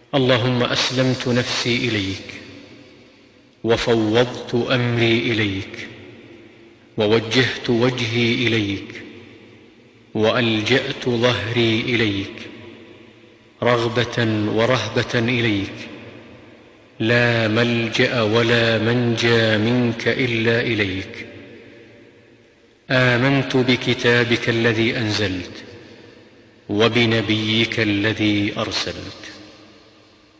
اللهم أسلمت نفسي إليك، وفوضت أمري إليك، ووجهت وجهي إليك، وألجأت ظهري إليك، رغبة ورهبة إليك، لا ملجأ ولا منجى منك إلا إليك. آمنت بكتابك الذي أنزلت، وبنبيك الذي أرسلت.